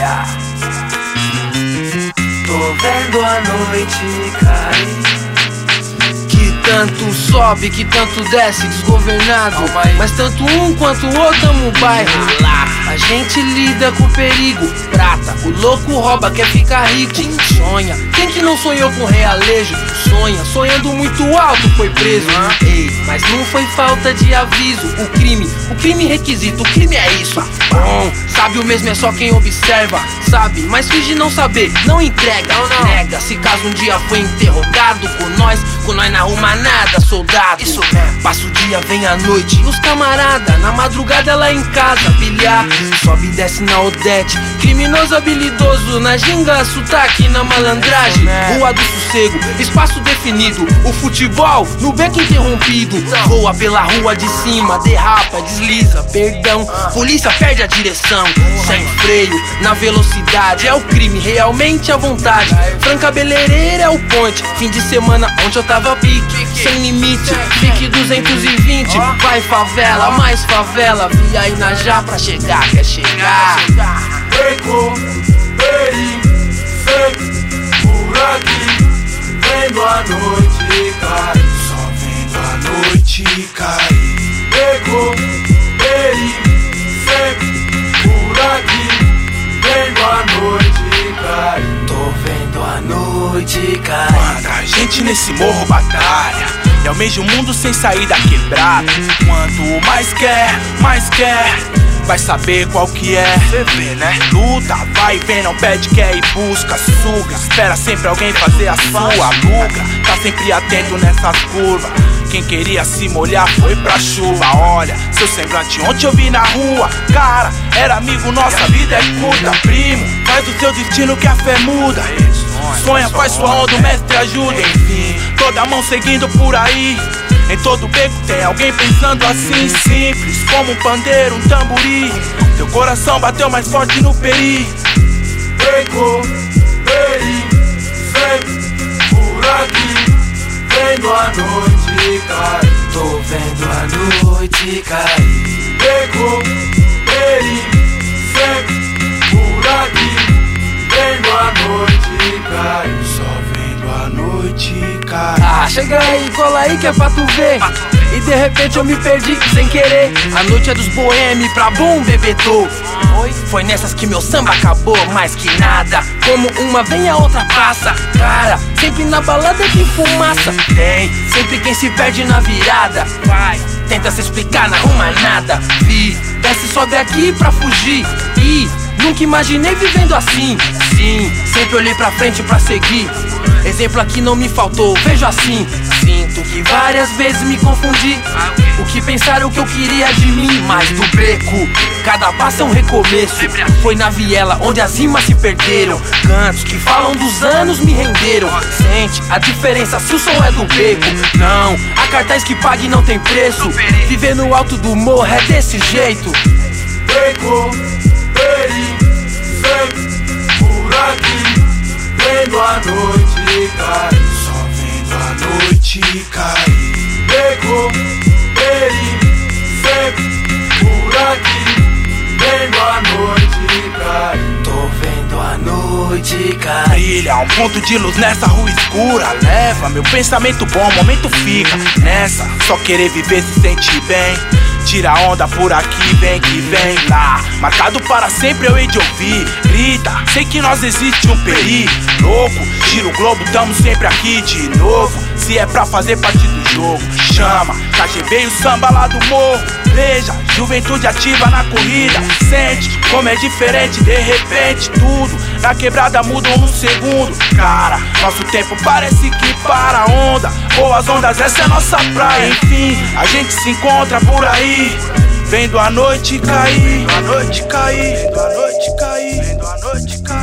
Tô vendo a noite cair. Que tanto sobe, que tanto desce, desgovernado. Mas tanto um quanto o outro ama o bairro. Lá a gente lida com o perigo. Prata, o louco rouba, quer ficar rico. Sonha, quem que não sonhou com realejo? Sonha, sonhando muito alto foi preso. Ei, mas não foi falta de aviso. O crime requisito, o crime é isso. Bom, sabe o mesmo é só quem observa. Sabe, mas finge não saber, não entrega, não. Nega, se caso um dia foi interrogado com nós não arruma nada, soldado. Isso mesmo. Passa o dia, vem a noite e os camarada na madrugada lá em casa, bilhar. Sobe e desce na Odete, criminoso habilidoso na ginga, sotaque na malandragem. Rua do sossego, espaço definido. O futebol no beco interrompido. Voa pela rua de cima, derrapa, desliza, perdão. Polícia perde a direção, sem freio, na velocidade. É o crime, realmente à vontade. Franca Beleireira é o ponte. Fim de semana onde eu tava pique, sem limite, pique 220. Vai favela, mais favela, via Inajá pra chegar, quer chegar. Beco, peri, sempre por aqui. Vendo a noite cair, só vendo a noite cair. Beco, peri, sempre por aqui. Vendo a noite cair. Tô vendo a noite cair. Quanta gente nesse morro batalha e almeja um mundo sem sair da quebrada. Quanto mais quer, vai saber qual que é. Cê vê, né? Luta, vai e vem, não pede, quer e busca, suga. Espera sempre alguém fazer a sua luga. Tá sempre atento nessas curvas. Quem queria se molhar foi pra chuva. Olha, seu semblante ontem eu vi na rua. Cara, era amigo nosso, a vida é curta. Primo, faz do seu destino que a fé muda. Sonha, faz sua onda, o mestre ajuda. Enfim, toda mão seguindo por aí. Em todo beco tem alguém pensando assim. Simples, como um pandeiro, um tambori. Teu coração bateu mais forte no peri. Beco, peri, sempre por aqui. Vendo a noite cair. Tô vendo a noite cair. Beco, peri, sempre por aqui. Vendo a noite cair. Só vendo a noite cair. Ah, chega aí, cola aí que é pra tu ver. E de repente eu me perdi sem querer. A noite é dos boêmios pra bom bebedor. Foi nessas que meu samba acabou, mais que nada. Como uma vem a outra passa. Cara, sempre na balada de fumaça. Tem sempre quem se perde na virada. Vai, tenta se explicar, não arruma nada. Vi, desce, sobe aqui pra fugir. E nunca imaginei vivendo assim. Sim, sempre olhei pra frente pra seguir. Exemplo aqui não me faltou, vejo assim. Sinto que várias vezes me confundi. O que pensaram que eu queria de mim. Mas do beco, cada passo é um recomeço. Foi na viela onde as rimas se perderam. Cantos que falam dos anos me renderam. Sente a diferença se o som é do beco. Não, há cartaz que pague não tem preço. Viver no alto do morro é desse jeito. Beco, peri, sempre por aqui. Vendo a noite cair. Só vendo a noite cair. Beco, peri, sempre por aqui. Vendo a noite cair. Tô vendo a noite cair. Brilha um ponto de luz nessa rua escura. Leva meu pensamento bom, o momento fica nessa. Só querer viver se sentir bem. Tira onda por aqui, vem que vem lá. Marcado para sempre eu hei de ouvir. Grita, sei que nós existe um peri. Louco, gira o globo, tamo sempre aqui de novo. Se é pra fazer parte do jogo, chama KGB e o samba lá do morro. Veja, juventude ativa na corrida. Sente como é diferente, de repente tudo na quebrada muda num segundo. Cara, nosso tempo parece que para a onda. Boas ondas, essa é a nossa praia. Enfim, a gente se encontra por aí. Vendo a noite cair, vendo a noite cair, vendo a noite cair, vendo a noite cair.